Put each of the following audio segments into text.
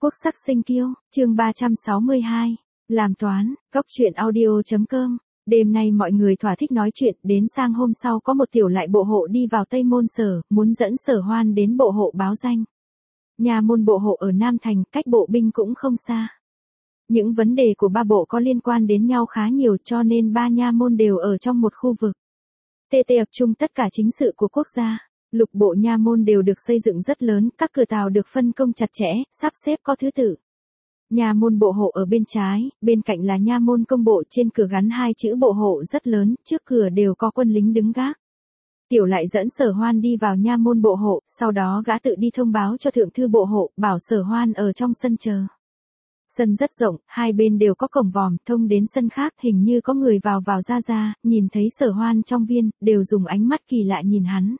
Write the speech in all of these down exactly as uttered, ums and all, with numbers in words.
Quốc sắc sinh kiêu, chương ba trăm sáu mươi hai, làm toán, góc truyện audio.com. Đêm nay mọi người thỏa thích nói chuyện, đến sang hôm sau có một tiểu lại bộ hộ đi vào Tây Môn Sở, muốn dẫn Sở Hoan đến bộ hộ báo danh. Nhà môn bộ hộ ở Nam Thành, cách bộ binh cũng không xa. Những vấn đề của ba bộ có liên quan đến nhau khá nhiều cho nên ba nha môn đều ở trong một khu vực. tê tê tập trung tất cả chính sự của quốc gia. Lục bộ nha môn đều được xây dựng rất lớn, các cửa tàu được phân công chặt chẽ, sắp xếp có thứ tự. Nha môn bộ hộ ở bên trái, bên cạnh là nha môn công bộ, trên cửa gắn hai chữ bộ hộ rất lớn, trước cửa đều có quân lính đứng gác. Tiểu lại dẫn Sở Hoan đi vào nha môn bộ hộ, sau đó gã tự đi thông báo cho thượng thư bộ hộ, bảo Sở Hoan ở trong sân chờ. Sân rất rộng, hai bên đều có cổng vòm, thông đến sân khác, hình như có người vào vào ra ra, nhìn thấy Sở Hoan trong viên, đều dùng ánh mắt kỳ lạ nhìn hắn.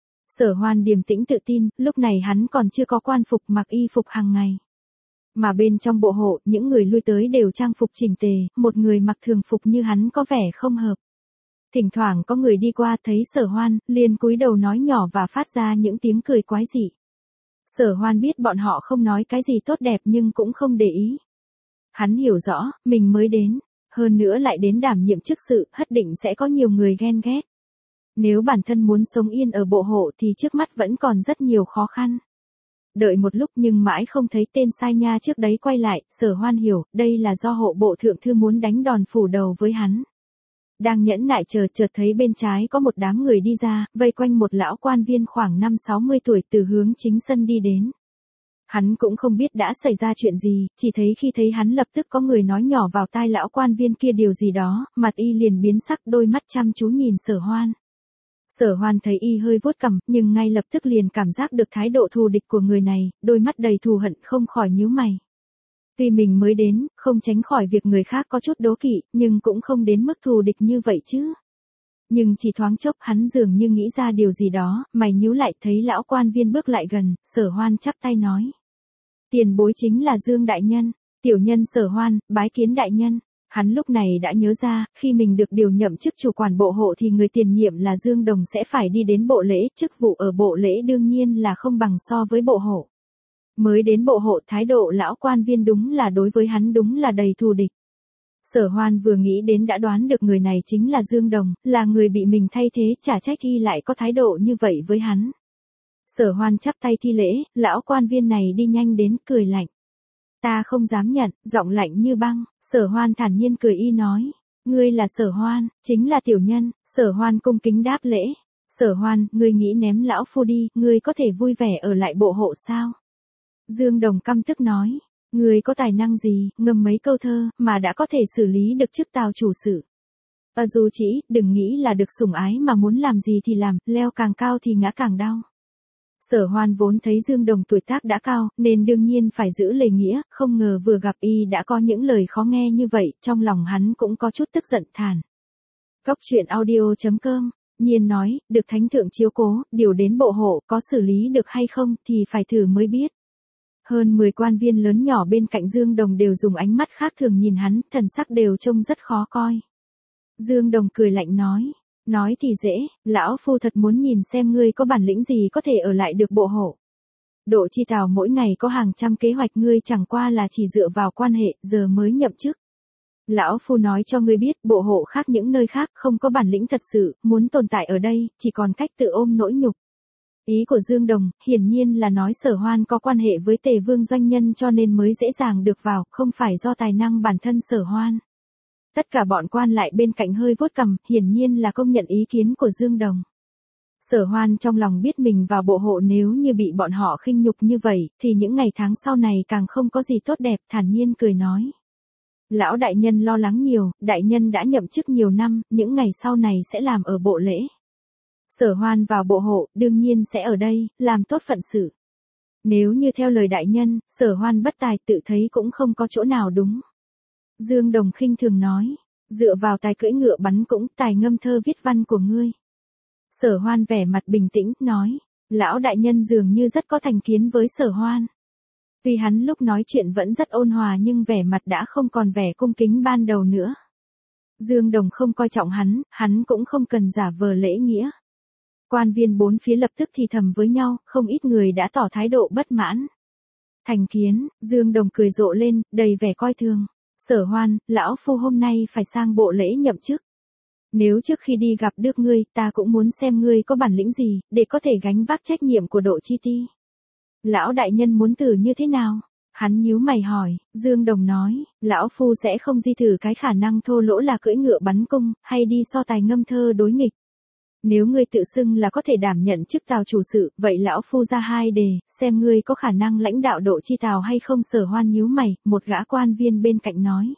Sở Hoan điềm tĩnh tự tin, lúc này hắn còn chưa có quan phục, mặc y phục hàng ngày. Mà bên trong bộ hộ, những người lui tới đều trang phục chỉnh tề, một người mặc thường phục như hắn có vẻ không hợp. Thỉnh thoảng có người đi qua thấy Sở Hoan, liền cúi đầu nói nhỏ và phát ra những tiếng cười quái dị. Sở Hoan biết bọn họ không nói cái gì tốt đẹp nhưng cũng không để ý. Hắn hiểu rõ, mình mới đến, hơn nữa lại đến đảm nhiệm chức sự, hất định sẽ có nhiều người ghen ghét. Nếu bản thân muốn sống yên ở bộ hộ thì trước mắt vẫn còn rất nhiều khó khăn. Đợi một lúc nhưng mãi không thấy tên sai nha trước đấy quay lại, Sở Hoan hiểu, đây là do hộ bộ thượng thư muốn đánh đòn phủ đầu với hắn. Đang nhẫn nại chờ, chợt thấy bên trái có một đám người đi ra, vây quanh một lão quan viên khoảng năm sáu mươi tuổi từ hướng chính sân đi đến. Hắn cũng không biết đã xảy ra chuyện gì, chỉ thấy khi thấy hắn lập tức có người nói nhỏ vào tai lão quan viên kia điều gì đó, mặt y liền biến sắc, đôi mắt chăm chú nhìn Sở Hoan. Sở Hoan thấy y hơi vuốt cằm, nhưng ngay lập tức liền cảm giác được thái độ thù địch của người này, đôi mắt đầy thù hận, không khỏi nhíu mày. Tuy mình mới đến, không tránh khỏi việc người khác có chút đố kỵ, nhưng cũng không đến mức thù địch như vậy chứ. Nhưng chỉ thoáng chốc hắn dường như nghĩ ra điều gì đó, mày nhíu lại, thấy lão quan viên bước lại gần, Sở Hoan chắp tay nói. Tiền bối chính là Dương đại nhân, tiểu nhân Sở Hoan, bái kiến đại nhân. Hắn lúc này đã nhớ ra, khi mình được điều nhậm chức chủ quản bộ hộ thì người tiền nhiệm là Dương Đồng sẽ phải đi đến bộ lễ, chức vụ ở bộ lễ đương nhiên là không bằng so với bộ hộ. Mới đến bộ hộ, thái độ lão quan viên đúng là đối với hắn đúng là đầy thù địch. Sở Hoan vừa nghĩ đến đã đoán được người này chính là Dương Đồng, là người bị mình thay thế, chả trách y lại có thái độ như vậy với hắn. Sở Hoan chắp tay thi lễ, lão quan viên này đi nhanh đến, cười lạnh. Ta không dám nhận, giọng lạnh như băng, Sở Hoan thản nhiên cười y nói. Ngươi là Sở Hoan, chính là tiểu nhân. Sở Hoan cung kính đáp lễ. Sở Hoan, ngươi nghĩ ném lão phu đi, ngươi có thể vui vẻ ở lại bộ hộ sao? Dương Đồng căm tức nói. Ngươi có tài năng gì, ngâm mấy câu thơ, mà đã có thể xử lý được chức tào chủ sự. Và dù chỉ, đừng nghĩ là được sủng ái mà muốn làm gì thì làm, leo càng cao thì ngã càng đau. Sở Hoan vốn thấy Dương Đồng tuổi tác đã cao, nên đương nhiên phải giữ lời nghĩa, không ngờ vừa gặp y đã có những lời khó nghe như vậy, trong lòng hắn cũng có chút tức giận thản. Góc truyện audio.com, Nhiên nói, được thánh thượng chiếu cố, điều đến bộ hộ, có xử lý được hay không thì phải thử mới biết. Hơn mười quan viên lớn nhỏ bên cạnh Dương Đồng đều dùng ánh mắt khác thường nhìn hắn, thần sắc đều trông rất khó coi. Dương Đồng cười lạnh nói. Nói thì dễ, lão phu thật muốn nhìn xem ngươi có bản lĩnh gì có thể ở lại được bộ hộ. Độ Chi Tào mỗi ngày có hàng trăm kế hoạch, ngươi chẳng qua là chỉ dựa vào quan hệ, giờ mới nhậm chức. Lão phu nói cho ngươi biết, bộ hộ khác những nơi khác không có bản lĩnh thật sự, muốn tồn tại ở đây, chỉ còn cách tự ôm nỗi nhục. Ý của Dương Đồng, hiển nhiên là nói Sở Hoan có quan hệ với Tề Vương doanh nhân cho nên mới dễ dàng được vào, không phải do tài năng bản thân Sở Hoan. Tất cả bọn quan lại bên cạnh hơi vuốt cằm, hiển nhiên là công nhận ý kiến của Dương Đồng. Sở Hoan trong lòng biết mình vào bộ hộ nếu như bị bọn họ khinh nhục như vậy, thì những ngày tháng sau này càng không có gì tốt đẹp, thản nhiên cười nói. Lão đại nhân lo lắng nhiều, đại nhân đã nhậm chức nhiều năm, những ngày sau này sẽ làm ở bộ lễ. Sở Hoan vào bộ hộ, đương nhiên sẽ ở đây, làm tốt phận sự. Nếu như theo lời đại nhân, Sở Hoan bất tài, tự thấy cũng không có chỗ nào đúng. Dương Đồng khinh thường nói, dựa vào tài cưỡi ngựa bắn cũng, tài ngâm thơ viết văn của ngươi. Sở Hoan vẻ mặt bình tĩnh, nói, lão đại nhân dường như rất có thành kiến với Sở Hoan. Tuy hắn lúc nói chuyện vẫn rất ôn hòa nhưng vẻ mặt đã không còn vẻ cung kính ban đầu nữa. Dương Đồng không coi trọng hắn, hắn cũng không cần giả vờ lễ nghĩa. Quan viên bốn phía lập tức thì thầm với nhau, không ít người đã tỏ thái độ bất mãn. Thành kiến, Dương Đồng cười rộ lên, đầy vẻ coi thường. Sở Hoan, lão phu hôm nay phải sang bộ lễ nhậm chức. Nếu trước khi đi gặp được ngươi, ta cũng muốn xem ngươi có bản lĩnh gì, để có thể gánh vác trách nhiệm của Độ Chi Ti. Lão đại nhân muốn thử như thế nào? Hắn nhíu mày hỏi, Dương Đồng nói, lão phu sẽ không di thử cái khả năng thô lỗ là cưỡi ngựa bắn cung, hay đi so tài ngâm thơ đối nghịch. Nếu ngươi tự xưng là có thể đảm nhận chức Tào chủ sự, vậy lão phu ra hai đề, xem ngươi có khả năng lãnh đạo Độ Chi Tào hay không. Sở Hoan nhíu mày, một gã quan viên bên cạnh nói.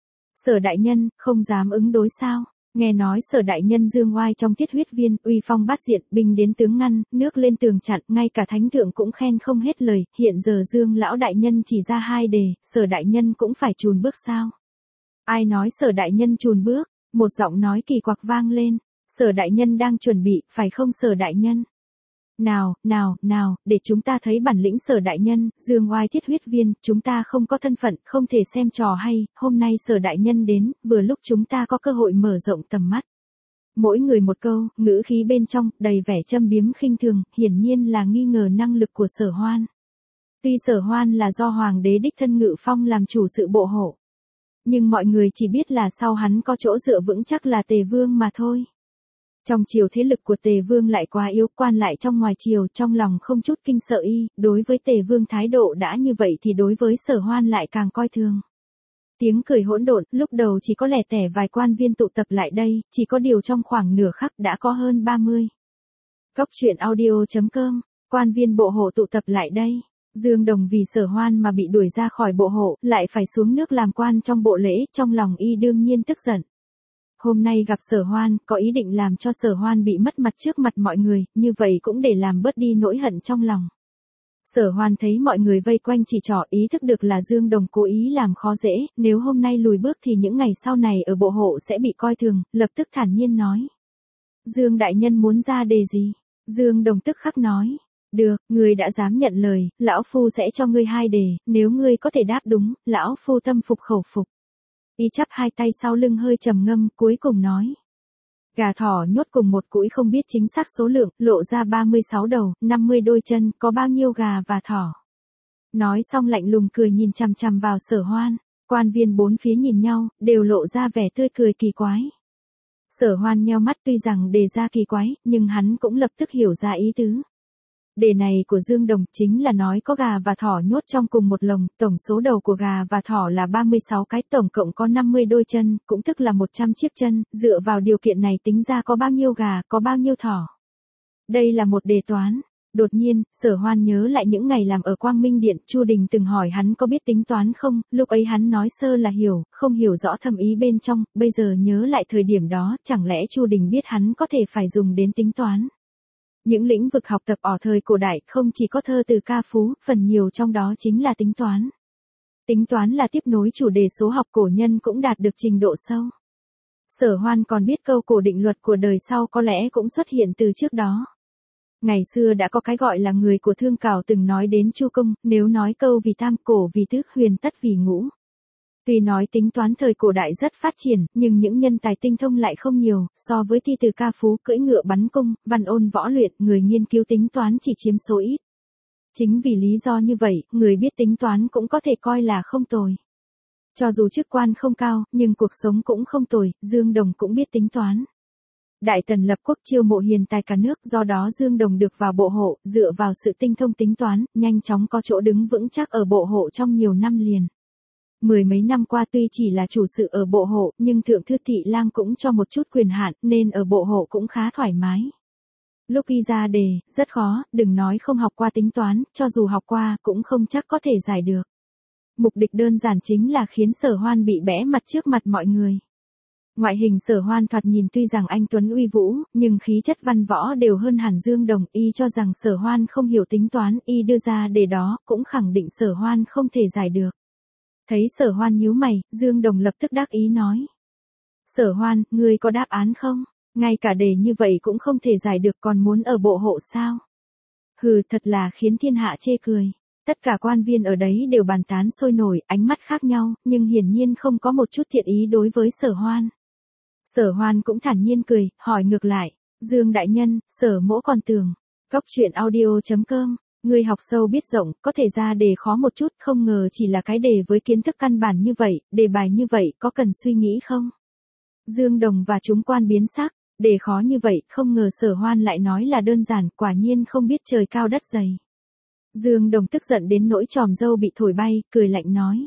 Sở đại nhân, không dám ứng đối sao? Nghe nói Sở đại nhân dương oai trong Thiết Huyết Viên, uy phong bát diện, binh đến tướng ngăn, nước lên tường chặn, ngay cả thánh thượng cũng khen không hết lời, hiện giờ Dương lão đại nhân chỉ ra hai đề, Sở đại nhân cũng phải chùn bước sao? Ai nói Sở đại nhân chùn bước? Một giọng nói kỳ quặc vang lên. Sở đại nhân đang chuẩn bị, phải không Sở đại nhân? Nào, nào, nào, để chúng ta thấy bản lĩnh Sở đại nhân, Dương oai Thiết Huyết Viên, chúng ta không có thân phận, không thể xem trò hay, hôm nay Sở đại nhân đến, vừa lúc chúng ta có cơ hội mở rộng tầm mắt. Mỗi người một câu, ngữ khí bên trong, đầy vẻ châm biếm khinh thường, hiển nhiên là nghi ngờ năng lực của Sở Hoan. Tuy Sở Hoan là do Hoàng đế đích thân ngự phong làm chủ sự bộ hộ, nhưng mọi người chỉ biết là sau hắn có chỗ dựa vững chắc là Tề Vương mà thôi. Trong triều thế lực của Tề Vương lại quá yếu, quan lại trong ngoài triều trong lòng không chút kinh sợ y, đối với Tề Vương thái độ đã như vậy thì đối với Sở Hoan lại càng coi thường. Tiếng cười hỗn độn, lúc đầu chỉ có lẻ tẻ vài quan viên tụ tập lại đây, chỉ có điều trong khoảng nửa khắc đã có hơn ba mươi. Cốc truyện audio chấm com, quan viên bộ hộ tụ tập lại đây. Dương Đồng vì Sở Hoan mà bị đuổi ra khỏi bộ hộ, lại phải xuống nước làm quan trong bộ lễ, trong lòng y đương nhiên tức giận. Hôm nay gặp Sở Hoan, có ý định làm cho Sở Hoan bị mất mặt trước mặt mọi người, như vậy cũng để làm bớt đi nỗi hận trong lòng. Sở Hoan thấy mọi người vây quanh chỉ trỏ, ý thức được là Dương Đồng cố ý làm khó dễ, nếu hôm nay lùi bước thì những ngày sau này ở bộ hộ sẽ bị coi thường, lập tức thản nhiên nói. Dương đại nhân muốn ra đề gì? Dương Đồng tức khắc nói. Được, ngươi đã dám nhận lời, lão phu sẽ cho ngươi hai đề, nếu ngươi có thể đáp đúng, lão phu tâm phục khẩu phục. Y chắp hai tay sau lưng hơi trầm ngâm, cuối cùng nói. Gà thỏ nhốt cùng một cũi không biết chính xác số lượng, lộ ra ba mươi sáu đầu, năm mươi đôi chân, có bao nhiêu gà và thỏ. Nói xong lạnh lùng cười nhìn chằm chằm vào Sở Hoan, quan viên bốn phía nhìn nhau, đều lộ ra vẻ tươi cười kỳ quái. Sở Hoan nheo mắt, tuy rằng đề ra kỳ quái, nhưng hắn cũng lập tức hiểu ra ý tứ. Đề này của Dương Đồng chính là nói có gà và thỏ nhốt trong cùng một lồng, tổng số đầu của gà và thỏ là ba mươi sáu cái, tổng cộng có năm mươi đôi chân, cũng tức là một trăm chiếc chân, dựa vào điều kiện này tính ra có bao nhiêu gà, có bao nhiêu thỏ. Đây là một đề toán. Đột nhiên, Sở Hoan nhớ lại những ngày làm ở Quang Minh Điện, Chu Đình từng hỏi hắn có biết tính toán không, lúc ấy hắn nói sơ là hiểu, không hiểu rõ thâm ý bên trong, bây giờ nhớ lại thời điểm đó, chẳng lẽ Chu Đình biết hắn có thể phải dùng đến tính toán. Những lĩnh vực học tập ở thời cổ đại không chỉ có thơ từ ca phú, phần nhiều trong đó chính là tính toán. Tính toán là tiếp nối chủ đề số học cổ nhân cũng đạt được trình độ sâu. Sở Hoan còn biết câu cổ định luật của đời sau có lẽ cũng xuất hiện từ trước đó. Ngày xưa đã có cái gọi là người của Thương Cảo từng nói đến Chu Công, nếu nói câu vì tam, cổ vì tứ, huyền tất vì ngũ. Tuy nói tính toán thời cổ đại rất phát triển, nhưng những nhân tài tinh thông lại không nhiều, so với thi từ ca phú, cưỡi ngựa bắn cung, văn ôn võ luyện, người nghiên cứu tính toán chỉ chiếm số ít. Chính vì lý do như vậy, người biết tính toán cũng có thể coi là không tồi. Cho dù chức quan không cao, nhưng cuộc sống cũng không tồi, Dương Đồng cũng biết tính toán. Đại Tần lập quốc chiêu mộ hiền tài cả nước, do đó Dương Đồng được vào bộ hộ, dựa vào sự tinh thông tính toán, nhanh chóng có chỗ đứng vững chắc ở bộ hộ trong nhiều năm liền. Mười mấy năm qua tuy chỉ là chủ sự ở bộ hộ, nhưng Thượng Thư Thị Lang cũng cho một chút quyền hạn, nên ở bộ hộ cũng khá thoải mái. Lúc y ra đề, rất khó, đừng nói không học qua tính toán, cho dù học qua, cũng không chắc có thể giải được. Mục đích đơn giản chính là khiến Sở Hoan bị bẽ mặt trước mặt mọi người. Ngoại hình Sở Hoan thoạt nhìn tuy rằng anh tuấn uy vũ, nhưng khí chất văn võ đều hơn hẳn Dương Đồng, y cho rằng Sở Hoan không hiểu tính toán, y đưa ra đề đó, cũng khẳng định Sở Hoan không thể giải được. Thấy Sở Hoan nhíu mày, Dương Đồng lập tức đắc ý nói. Sở Hoan, ngươi có đáp án không? Ngay cả đề như vậy cũng không thể giải được, còn muốn ở bộ hộ sao? Hừ, thật là khiến thiên hạ chê cười. Tất cả quan viên ở đấy đều bàn tán sôi nổi, ánh mắt khác nhau, nhưng hiển nhiên không có một chút thiện ý đối với Sở Hoan. Sở Hoan cũng thản nhiên cười, hỏi ngược lại. Dương đại nhân, Sở mỗ còn tưởng. Cốc truyện audio chấm com Người học sâu biết rộng, có thể ra đề khó một chút, không ngờ chỉ là cái đề với kiến thức căn bản như vậy, đề bài như vậy, có cần suy nghĩ không? Dương Đồng và chúng quan biến sắc, đề khó như vậy, không ngờ Sở Hoan lại nói là đơn giản, quả nhiên không biết trời cao đất dày. Dương Đồng tức giận đến nỗi tròm râu bị thổi bay, cười lạnh nói.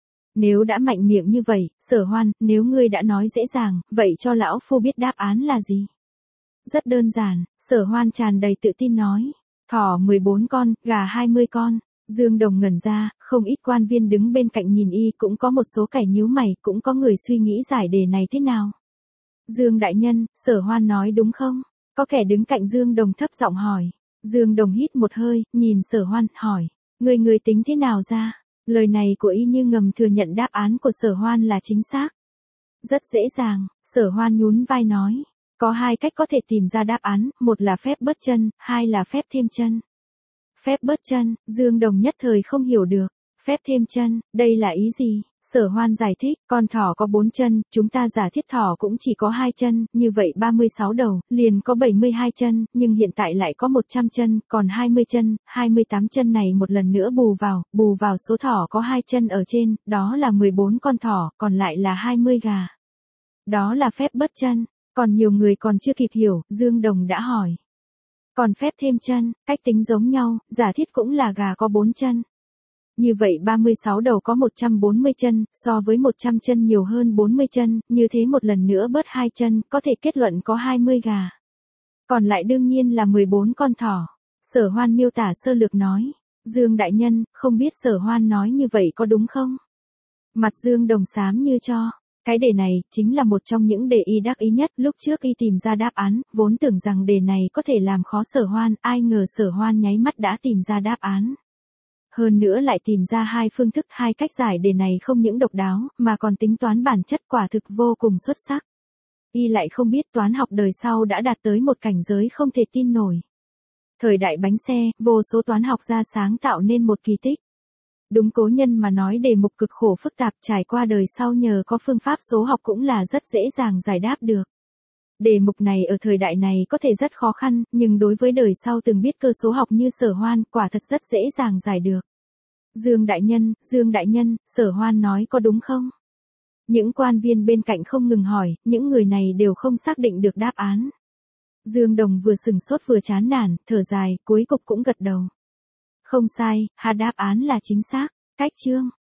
Nếu đã mạnh miệng như vậy, Sở Hoan, nếu ngươi đã nói dễ dàng, vậy cho lão phu biết đáp án là gì? Rất đơn giản, Sở Hoan tràn đầy tự tin nói. Thỏ mười bốn con, gà hai mươi con. Dương Đồng ngẩn ra, không ít quan viên đứng bên cạnh nhìn y, cũng có một số kẻ nhíu mày, cũng có người suy nghĩ giải đề này thế nào. Dương đại nhân, Sở Hoan nói đúng không? Có kẻ đứng cạnh Dương Đồng thấp giọng hỏi. Dương Đồng hít một hơi, nhìn Sở Hoan, hỏi. Người người tính thế nào ra? Lời này của y như ngầm thừa nhận đáp án của Sở Hoan là chính xác. Rất dễ dàng, Sở Hoan nhún vai nói. Có hai cách có thể tìm ra đáp án, một là phép bớt chân, hai là phép thêm chân. Phép bớt chân, Dương Đồng nhất thời không hiểu được. Phép thêm chân, đây là ý gì? Sở Hoan giải thích, con thỏ có bốn chân, chúng ta giả thiết thỏ cũng chỉ có hai chân, như vậy ba mươi sáu đầu, liền có bảy mươi hai chân, nhưng hiện tại lại có một trăm chân, còn hai mươi chân, hai mươi tám chân này một lần nữa bù vào, bù vào số thỏ có hai chân ở trên, đó là mười bốn con thỏ, còn lại là hai mươi gà. Đó là phép bớt chân. Còn nhiều người còn chưa kịp hiểu, Dương Đồng đã hỏi. Còn phép thêm chân, cách tính giống nhau, giả thiết cũng là gà có bốn chân. Như vậy ba mươi sáu đầu có một trăm bốn mươi chân, so với một trăm chân nhiều hơn bốn mươi chân, như thế một lần nữa bớt hai chân, có thể kết luận có hai mươi gà. Còn lại đương nhiên là mười bốn con thỏ. Sở Hoan miêu tả sơ lược nói. Dương đại nhân, không biết Sở Hoan nói như vậy có đúng không? Mặt Dương Đồng xám như cho. Cái đề này, chính là một trong những đề y đắc ý nhất, lúc trước y tìm ra đáp án, vốn tưởng rằng đề này có thể làm khó Sở Hoan, ai ngờ Sở Hoan nháy mắt đã tìm ra đáp án. Hơn nữa lại tìm ra hai phương thức, hai cách giải đề này không những độc đáo, mà còn tính toán bản chất quả thực vô cùng xuất sắc. Y lại không biết toán học đời sau đã đạt tới một cảnh giới không thể tin nổi. Thời đại bánh xe, vô số toán học gia sáng tạo nên một kỳ tích. Đúng cố nhân mà nói đề mục cực khổ phức tạp trải qua đời sau nhờ có phương pháp số học cũng là rất dễ dàng giải đáp được. Đề mục này ở thời đại này có thể rất khó khăn, nhưng đối với đời sau từng biết cơ số học như Sở Hoan, quả thật rất dễ dàng giải được. Dương đại nhân, Dương đại nhân, Sở Hoan nói có đúng không? Những quan viên bên cạnh không ngừng hỏi, những người này đều không xác định được đáp án. Dương Đồng vừa sừng sốt vừa chán nản, thở dài, cuối cùng cũng gật đầu. Không sai, hà đáp án là chính xác. Cách chương